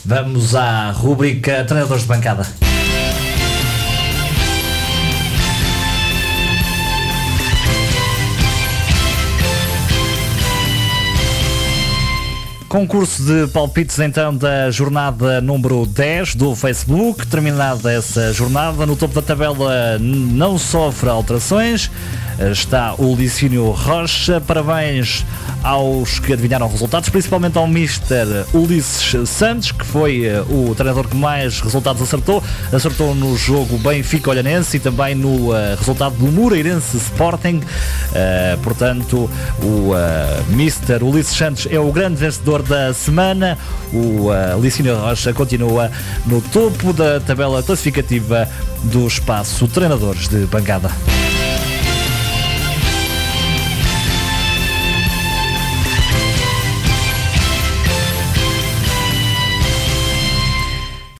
Vamos à rubrica Treinadores de Bancada. Concurso de palpites então da jornada número 10 do Facebook. Terminada essa jornada, no topo da tabela não sofre alterações, está o Licínio Rocha. Parabéns aos que adivinharam resultados, principalmente ao Mr. Ulisses Santos, que foi o treinador que mais resultados acertou no jogo Benfica-Olhanense e também no resultado do Moreirense Sporting. Portanto, o Mr. Ulisses Santos é o grande vencedor da semana. O Licínio Rocha continua no topo da tabela classificativa do espaço Treinadores de Bancada.